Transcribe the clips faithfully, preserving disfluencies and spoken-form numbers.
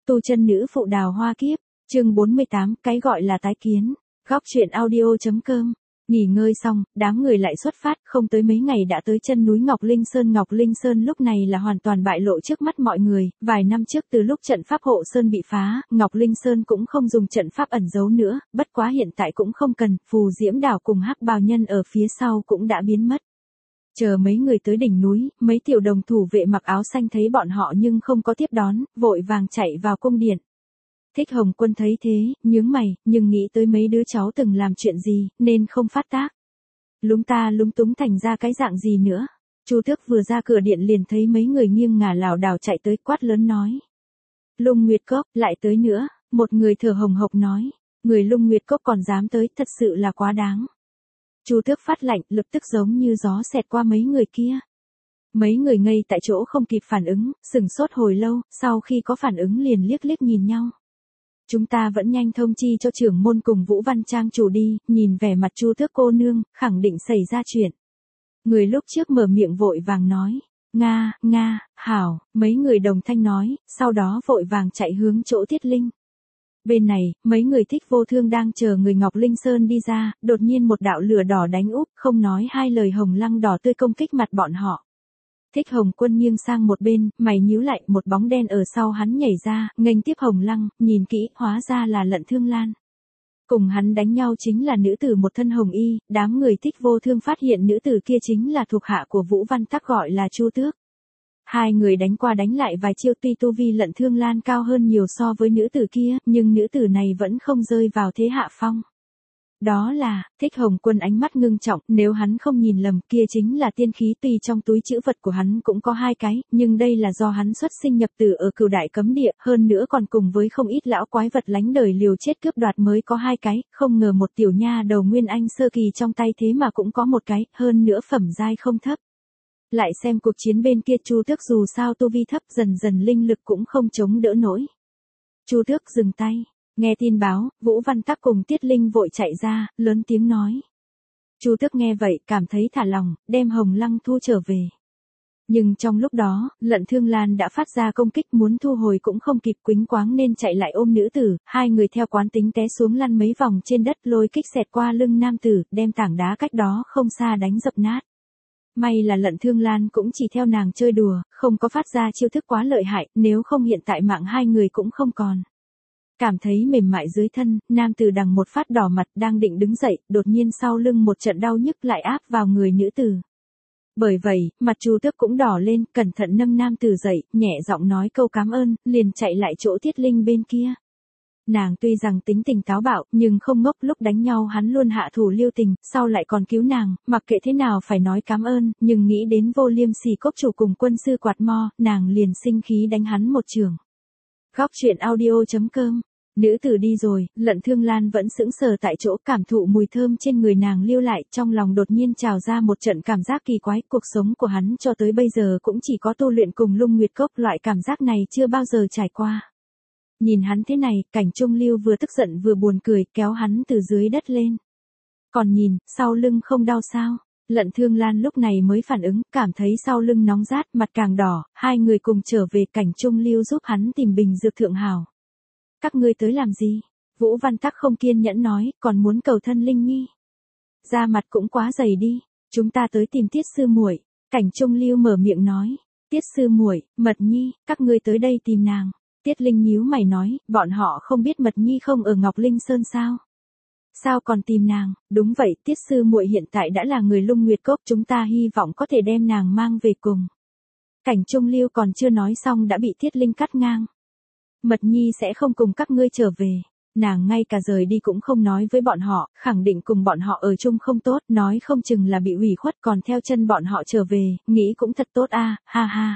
Tu chân nữ phụ đào hoa kiếp, chương bốn mươi tám, cái gọi là tái kiến. Góc truyện audio.com. Nghỉ ngơi xong, đám người lại xuất phát, không tới mấy ngày đã tới chân núi Ngọc Linh Sơn. Ngọc Linh Sơn lúc này là hoàn toàn bại lộ trước mắt mọi người, vài năm trước từ lúc trận pháp hộ Sơn bị phá, Ngọc Linh Sơn cũng không dùng trận pháp ẩn giấu nữa, bất quá hiện tại cũng không cần, phù diễm đảo cùng hắc bào nhân ở phía sau cũng đã biến mất. Chờ mấy người tới đỉnh núi, mấy tiểu đồng thủ vệ mặc áo xanh thấy bọn họ nhưng không có tiếp đón, vội vàng chạy vào cung điện. Thích Hồng Quân thấy thế, nhướng mày, nhưng nghĩ tới mấy đứa cháu từng làm chuyện gì, nên không phát tác. Lúng ta lúng túng thành ra cái dạng gì nữa. Chu Tước vừa ra cửa điện liền thấy mấy người nghiêng ngả lảo đảo chạy tới, quát lớn nói. Lung Nguyệt Cốc, lại tới nữa, một người thở hồng hộc nói. Người Lung Nguyệt Cốc còn dám tới, thật sự là quá đáng. Chu Tước phát lạnh, lập tức giống như gió xẹt qua mấy người kia. Mấy người ngây tại chỗ không kịp phản ứng, sửng sốt hồi lâu, sau khi có phản ứng liền liếc liếc nhìn nhau. Chúng ta vẫn nhanh thông chi cho trưởng môn cùng Vũ Văn Trang chủ đi, nhìn vẻ mặt Chu Tước cô nương, khẳng định xảy ra chuyện. Người lúc trước mở miệng vội vàng nói, Nga, Nga, hảo, mấy người đồng thanh nói, sau đó vội vàng chạy hướng chỗ Tiết Linh. Bên này, mấy người Thích Vô Thương đang chờ người Ngọc Linh Sơn đi ra, đột nhiên một đạo lửa đỏ đánh úp, không nói hai lời hồng lăng đỏ tươi công kích mặt bọn họ. Thích Hồng Quân nghiêng sang một bên, mày nhíu lại, một bóng đen ở sau hắn nhảy ra, nghênh tiếp hồng lăng, nhìn kỹ, hóa ra là Lận Thương Lan. Cùng hắn đánh nhau chính là nữ tử một thân hồng y, đám người Thích Vô Thương phát hiện nữ tử kia chính là thuộc hạ của Vũ Văn Tắc gọi là Chu Tước. Hai người đánh qua đánh lại vài chiêu, tuy tu vi Lận Thương Lan cao hơn nhiều so với nữ tử kia, nhưng nữ tử này vẫn không rơi vào thế hạ phong. Đó là, Thích Hồng Quân ánh mắt ngưng trọng, nếu hắn không nhìn lầm kia chính là tiên khí, tuy trong túi trữ vật của hắn cũng có hai cái, nhưng đây là do hắn xuất sinh nhập tử ở Cửu Đại Cấm Địa, hơn nữa còn cùng với không ít lão quái vật lánh đời liều chết cướp đoạt mới có hai cái, không ngờ một tiểu nha đầu Nguyên Anh sơ kỳ trong tay thế mà cũng có một cái, hơn nữa phẩm giai không thấp. Lại xem cuộc chiến bên kia, Chu Tước dù sao tu vi thấp, dần dần linh lực cũng không chống đỡ nổi. Chu Tước dừng tay. Nghe tin báo, Vũ Văn Tắc cùng Tiết Linh vội chạy ra, lớn tiếng nói. Chu Tước nghe vậy, cảm thấy thả lòng, đem hồng lăng thu trở về. Nhưng trong lúc đó, Lận Thương Lan đã phát ra công kích, muốn thu hồi cũng không kịp, quýnh quáng nên chạy lại ôm nữ tử, hai người theo quán tính té xuống lăn mấy vòng trên đất, lôi kích xẹt qua lưng nam tử, đem tảng đá cách đó không xa đánh dập nát. May là Lận Thương Lan cũng chỉ theo nàng chơi đùa, không có phát ra chiêu thức quá lợi hại, nếu không hiện tại mạng hai người cũng không còn. Cảm thấy mềm mại dưới thân, nam tử đằng một phát đỏ mặt, đang định đứng dậy, đột nhiên sau lưng một trận đau nhức lại áp vào người nữ tử. Bởi vậy, mặt Chu Tước cũng đỏ lên, cẩn thận nâng nam tử dậy, nhẹ giọng nói câu cảm ơn, liền chạy lại chỗ Tiết Linh bên kia. Nàng tuy rằng tính tình táo bạo, nhưng không ngốc, lúc đánh nhau hắn luôn hạ thủ lưu tình, sau lại còn cứu nàng, mặc kệ thế nào phải nói cảm ơn, nhưng nghĩ đến Vô Liêm Sỉ Cốc chủ cùng quân sư quạt mo, nàng liền sinh khí đánh hắn một chưởng. Góc truyện audio.com. Nữ tử đi rồi, Lận Thương Lan vẫn sững sờ tại chỗ, cảm thụ mùi thơm trên người nàng lưu lại, trong lòng đột nhiên trào ra một trận cảm giác kỳ quái, cuộc sống của hắn cho tới bây giờ cũng chỉ có tu luyện cùng Lung Nguyệt Cốc, loại cảm giác này chưa bao giờ trải qua. Nhìn hắn thế này, Cảnh Trung Lưu vừa tức giận vừa buồn cười, kéo hắn từ dưới đất lên. Còn nhìn, sau lưng không đau sao? Lận Thương Lan lúc này mới phản ứng, cảm thấy sau lưng nóng rát, mặt càng đỏ, hai người cùng trở về, Cảnh Trung Lưu giúp hắn tìm bình dược thượng hảo. Các ngươi tới làm gì? Vũ Văn Tắc không kiên nhẫn nói, còn muốn cầu thân Linh Nhi. Da mặt cũng quá dày đi, chúng ta tới tìm Tiết sư muội. Cảnh Trung Lưu mở miệng nói, Tiết sư muội, Mật Nhi, các ngươi tới đây tìm nàng. Tiết Linh nhíu mày nói, bọn họ không biết Mật Nhi không ở Ngọc Linh Sơn sao? Sao còn tìm nàng? Đúng vậy, Tiết sư muội hiện tại đã là người Lung Nguyệt Cốc, chúng ta hy vọng có thể đem nàng mang về cùng. Cảnh Trung Lưu còn chưa nói xong đã bị Tiết Linh cắt ngang. Mật Nhi sẽ không cùng các ngươi trở về. Nàng ngay cả rời đi cũng không nói với bọn họ, khẳng định cùng bọn họ ở chung không tốt, nói không chừng là bị ủy khuất còn theo chân bọn họ trở về, nghĩ cũng thật tốt a, ha ha.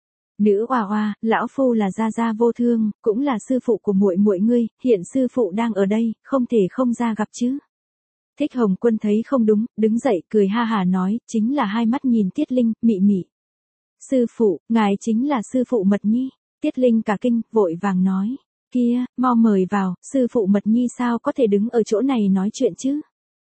Nữ oa oa, lão phu là Gia Gia Vô Thương, cũng là sư phụ của muội muội ngươi, hiện sư phụ đang ở đây, không thể không ra gặp chứ. Thích Hồng Quân thấy không đúng, đứng dậy cười ha hà nói, chính là hai mắt nhìn Tiết Linh, mị mị. Sư phụ, ngài chính là sư phụ Mật Nhi. Tiết Linh cả kinh, vội vàng nói, kia, mau mời vào, sư phụ Mật Nhi sao có thể đứng ở chỗ này nói chuyện chứ.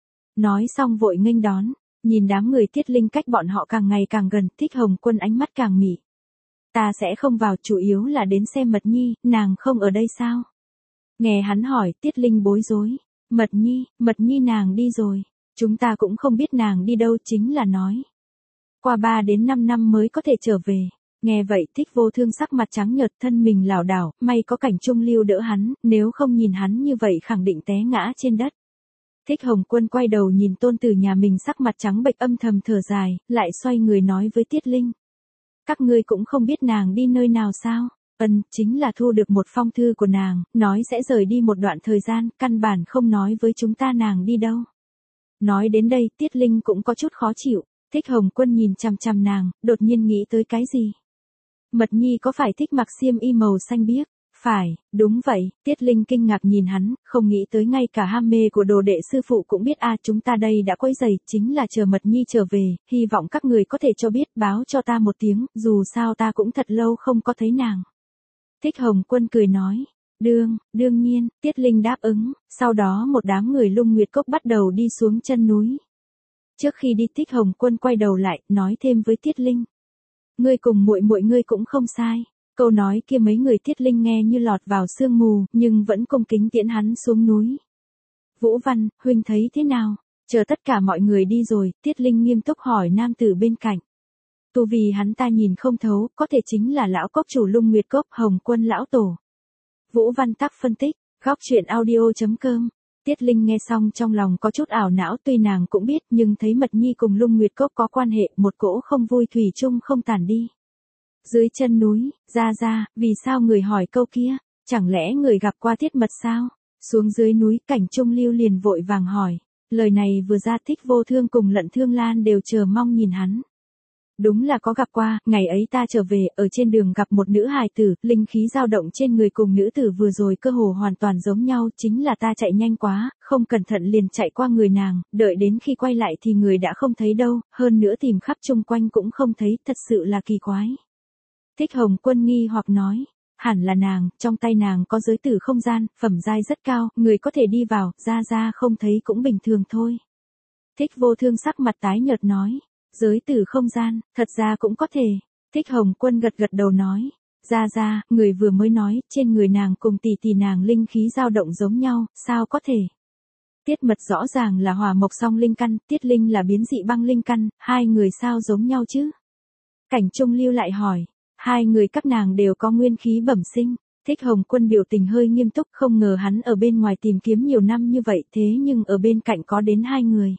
Nói xong vội nghênh đón, nhìn đám người Tiết Linh cách bọn họ càng ngày càng gần, Thích Hồng Quân ánh mắt càng mị. Ta sẽ không vào, chủ yếu là đến xem Mật Nhi, nàng không ở đây sao? Nghe hắn hỏi, Tiết Linh bối rối. Mật Nhi, Mật Nhi nàng đi rồi. Chúng ta cũng không biết nàng đi đâu, chính là nói. Qua ba đến năm năm mới có thể trở về. Nghe vậy Thích Vô Thương sắc mặt trắng nhợt, thân mình lảo đảo, may có Cảnh Trung Lưu đỡ hắn, nếu không nhìn hắn như vậy khẳng định té ngã trên đất. Thích Hồng Quân quay đầu nhìn tôn tử nhà mình sắc mặt trắng bệch âm thầm thở dài, lại xoay người nói với Tiết Linh. Các ngươi cũng không biết nàng đi nơi nào sao? Ân, chính là thu được một phong thư của nàng, nói sẽ rời đi một đoạn thời gian, căn bản không nói với chúng ta nàng đi đâu. Nói đến đây, Tiết Linh cũng có chút khó chịu. Thích Hồng Quân nhìn chằm chằm nàng, đột nhiên nghĩ tới cái gì? Mật Nhi có phải thích mặc xiêm y màu xanh biếc? Phải, đúng vậy, Tiết Linh kinh ngạc nhìn hắn, không nghĩ tới ngay cả ham mê của đồ đệ sư phụ cũng biết a à, chúng ta đây đã quấy rầy, chính là chờ Mật Nhi trở về, hy vọng các người có thể cho biết, báo cho ta một tiếng, dù sao ta cũng thật lâu không có thấy nàng. Thích Hồng Quân cười nói, đương, đương nhiên, Tiết Linh đáp ứng, sau đó một đám người Lung Nguyệt Cốc bắt đầu đi xuống chân núi. Trước khi đi Thích Hồng Quân quay đầu lại, nói thêm với Tiết Linh. Ngươi cùng muội muội ngươi cũng không sai. Câu nói kia mấy người Tiết Linh nghe như lọt vào sương mù, nhưng vẫn cung kính tiễn hắn xuống núi. Vũ Văn, huynh thấy thế nào? Chờ tất cả mọi người đi rồi, Tiết Linh nghiêm túc hỏi nam tử bên cạnh. Tu vì hắn ta nhìn không thấu, có thể chính là lão cốc chủ Lung Nguyệt Cốc Hồng Quân lão tổ. Vũ Văn tác phân tích, góc truyện audio chấm com. Tiết Linh nghe xong trong lòng có chút ảo não, tuy nàng cũng biết nhưng thấy Mật Nhi cùng Lung Nguyệt Cốc có quan hệ, một cỗ không vui thủy chung không tản đi. Dưới chân núi, ra ra, vì sao người hỏi câu kia, chẳng lẽ người gặp qua Tiết Mật sao? Xuống dưới núi Cảnh Trung Lưu liền vội vàng hỏi, lời này vừa ra Thích Vô Thương cùng Lận Thương Lan đều chờ mong nhìn hắn. Đúng là có gặp qua, ngày ấy ta trở về, ở trên đường gặp một nữ hài tử, linh khí dao động trên người cùng nữ tử vừa rồi cơ hồ hoàn toàn giống nhau, chính là ta chạy nhanh quá, không cẩn thận liền chạy qua người nàng, đợi đến khi quay lại thì người đã không thấy đâu, hơn nữa tìm khắp chung quanh cũng không thấy, thật sự là kỳ quái. Thích Hồng Quân nghi hoặc nói, hẳn là nàng, trong tay nàng có giới tử không gian, phẩm giai rất cao, người có thể đi vào, ra ra không thấy cũng bình thường thôi. Thích Vô Thương sắc mặt tái nhợt nói. Giới tử không gian, thật ra cũng có thể. Thích Hồng Quân gật gật đầu nói. Ra ra, người vừa mới nói, trên người nàng cùng tỷ tỷ nàng linh khí dao động giống nhau, sao có thể? Tiết Mật rõ ràng là hỏa mộc song linh căn, Tiết Linh là biến dị băng linh căn, hai người sao giống nhau chứ? Cảnh Trung Lưu lại hỏi, hai người các nàng đều có nguyên khí bẩm sinh. Thích Hồng Quân biểu tình hơi nghiêm túc, không ngờ hắn ở bên ngoài tìm kiếm nhiều năm như vậy, thế nhưng ở bên cạnh có đến hai người.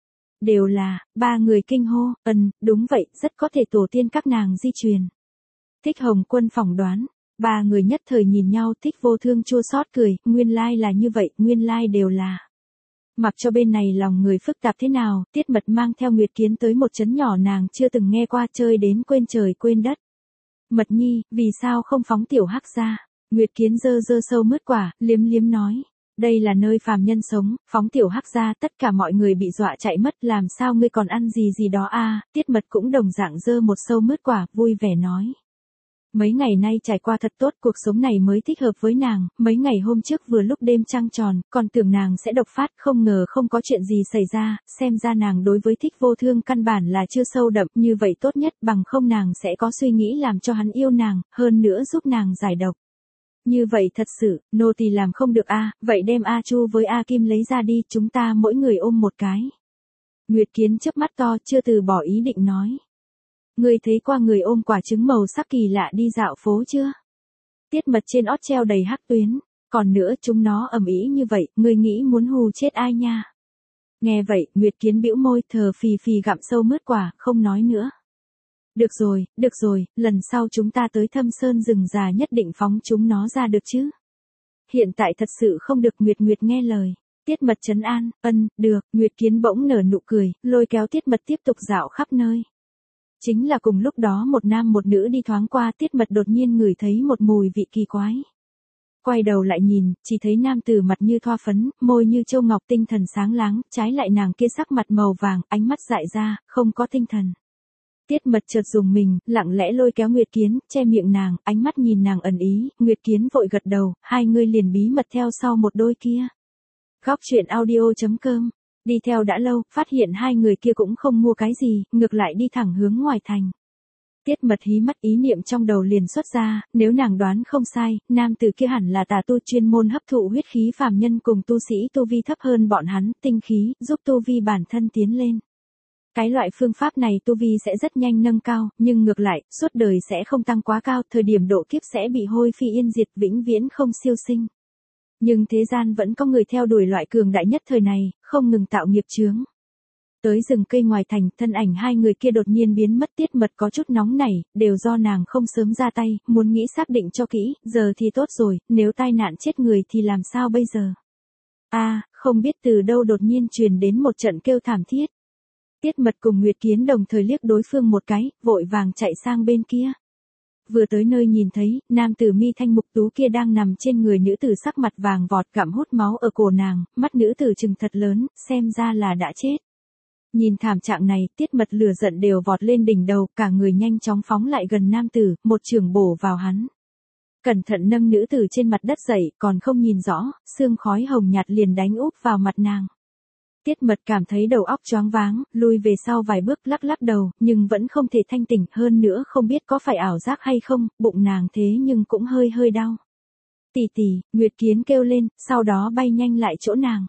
Đều là, ba người kinh hô, ừm, đúng vậy, rất có thể tổ tiên các nàng di truyền. Thích Hồng Quân phỏng đoán, ba người nhất thời nhìn nhau, Thích Vô Thương chua xót cười, nguyên lai là như vậy, nguyên lai đều là. Mặc cho bên này lòng người phức tạp thế nào, Tiết Mật mang theo Nguyệt Kiến tới một trấn nhỏ nàng chưa từng nghe qua, chơi đến quên trời quên đất. Mật Nhi, vì sao không phóng tiểu hắc ra? Nguyệt Kiến giơ giơ sâu mứt quả, liếm liếm nói. Đây là nơi phàm nhân sống, phóng tiểu hắc ra, tất cả mọi người bị dọa chạy mất, làm sao ngươi còn ăn gì gì đó a? À, Tiết Mật cũng đồng dạng giơ một sâu mứt quả, vui vẻ nói. Mấy ngày nay trải qua thật tốt, cuộc sống này mới thích hợp với nàng, mấy ngày hôm trước vừa lúc đêm trăng tròn, còn tưởng nàng sẽ độc phát, không ngờ không có chuyện gì xảy ra, xem ra nàng đối với Thích Vô Thương căn bản là chưa sâu đậm, như vậy tốt nhất, bằng không nàng sẽ có suy nghĩ làm cho hắn yêu nàng, hơn nữa giúp nàng giải độc. Như vậy thật sự, nô tỳ làm không được a, vậy đem A Chu với A Kim lấy ra đi, chúng ta mỗi người ôm một cái. Nguyệt Kiến chớp mắt to, chưa từ bỏ ý định nói. Ngươi thấy qua người ôm quả trứng màu sắc kỳ lạ đi dạo phố chưa? Tiết Mật trên ót treo đầy hắc tuyến, còn nữa chúng nó ầm ĩ như vậy, ngươi nghĩ muốn hù chết ai nha? Nghe vậy, Nguyệt Kiến bĩu môi, thờ phì phì gặm sâu mứt quả, không nói nữa. Được rồi, được rồi, lần sau chúng ta tới Thâm Sơn rừng già nhất định phóng chúng nó ra được chứ? Hiện tại thật sự không được. Nguyệt Nguyệt nghe lời. Tiết Mật trấn an, ân, được, Nguyệt Kiến bỗng nở nụ cười, lôi kéo Tiết Mật tiếp tục dạo khắp nơi. Chính là cùng lúc đó một nam một nữ đi thoáng qua, Tiết Mật đột nhiên ngửi thấy một mùi vị kỳ quái. Quay đầu lại nhìn, chỉ thấy nam tử mặt như thoa phấn, môi như châu ngọc, tinh thần sáng láng, trái lại nàng kia sắc mặt màu vàng, ánh mắt dại ra, không có tinh thần. Tiết Mật chợt dùng mình, lặng lẽ lôi kéo Nguyệt Kiến, che miệng nàng, ánh mắt nhìn nàng ẩn ý, Nguyệt Kiến vội gật đầu, hai người liền bí mật theo sau một đôi kia. Góc truyện audio chấm com, đi theo đã lâu, phát hiện hai người kia cũng không mua cái gì, ngược lại đi thẳng hướng ngoài thành. Tiết Mật hí mắt, ý niệm trong đầu liền xuất ra, nếu nàng đoán không sai, nam tử kia hẳn là tà tu chuyên môn hấp thụ huyết khí phàm nhân cùng tu sĩ tu vi thấp hơn bọn hắn, tinh khí, giúp tu vi bản thân tiến lên. Cái loại phương pháp này tu vi sẽ rất nhanh nâng cao, nhưng ngược lại, suốt đời sẽ không tăng quá cao, thời điểm độ kiếp sẽ bị hôi phi yên diệt, vĩnh viễn không siêu sinh. Nhưng thế gian vẫn có người theo đuổi loại cường đại nhất thời này, không ngừng tạo nghiệp chướng. Tới rừng cây ngoài thành, thân ảnh hai người kia đột nhiên biến mất. Tiết Mật có chút nóng nảy, đều do nàng không sớm ra tay, muốn nghĩ xác định cho kỹ, giờ thì tốt rồi, nếu tai nạn chết người thì làm sao bây giờ? A, không biết từ đâu đột nhiên truyền đến một trận kêu thảm thiết. Tiết Mật cùng Nguyệt Kiến đồng thời liếc đối phương một cái, vội vàng chạy sang bên kia. Vừa tới nơi nhìn thấy, nam tử mi thanh mục tú kia đang nằm trên người nữ tử sắc mặt vàng vọt gặm hút máu ở cổ nàng, mắt nữ tử trừng thật lớn, xem ra là đã chết. Nhìn thảm trạng này, Tiết Mật lửa giận đều vọt lên đỉnh đầu, cả người nhanh chóng phóng lại gần nam tử, một chưởng bổ vào hắn. Cẩn thận nâng nữ tử trên mặt đất dậy, còn không nhìn rõ, sương khói hồng nhạt liền đánh úp vào mặt nàng. Tiết Mật cảm thấy đầu óc choáng váng, lui về sau vài bước lắc lắc đầu, nhưng vẫn không thể thanh tỉnh, hơn nữa không biết có phải ảo giác hay không, bụng nàng thế nhưng cũng hơi hơi đau. Tỷ tỷ, Nguyệt Kiến kêu lên, sau đó bay nhanh lại chỗ nàng.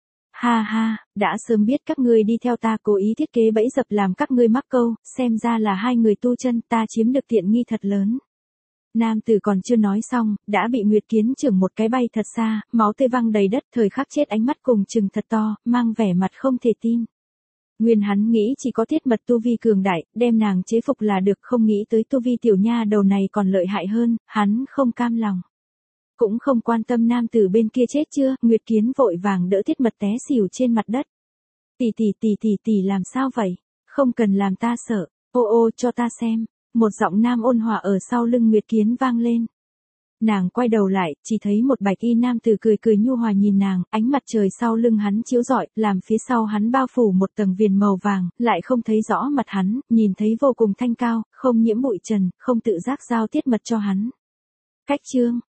Ha ha, đã sớm biết các ngươi đi theo ta, cố ý thiết kế bẫy dập làm các ngươi mắc câu, xem ra là hai người tu chân, ta chiếm được tiện nghi thật lớn. Nam tử còn chưa nói xong, đã bị Nguyệt Kiến chưởng một cái bay thật xa, máu tươi văng đầy đất, thời khắc chết ánh mắt cùng trừng thật to, mang vẻ mặt không thể tin. Nguyên hắn nghĩ chỉ có Tiết Mật tu vi cường đại, đem nàng chế phục là được, không nghĩ tới tu vi tiểu nha đầu này còn lợi hại hơn, hắn không cam lòng. Cũng không quan tâm nam tử bên kia chết chưa, Nguyệt Kiến vội vàng đỡ Tiết Mật té xỉu trên mặt đất. Tỷ tỷ tỷ tỷ tỷ làm sao vậy? Không cần làm ta sợ, ô ô cho ta xem. Một giọng nam ôn hòa ở sau lưng Nguyệt Kiến vang lên. Nàng quay đầu lại, chỉ thấy một bạch y nam tử cười cười nhu hòa nhìn nàng, ánh mặt trời sau lưng hắn chiếu rọi, làm phía sau hắn bao phủ một tầng viền màu vàng, lại không thấy rõ mặt hắn, nhìn thấy vô cùng thanh cao, không nhiễm bụi trần, không tự giác giao Tiết Mật cho hắn. Cách chương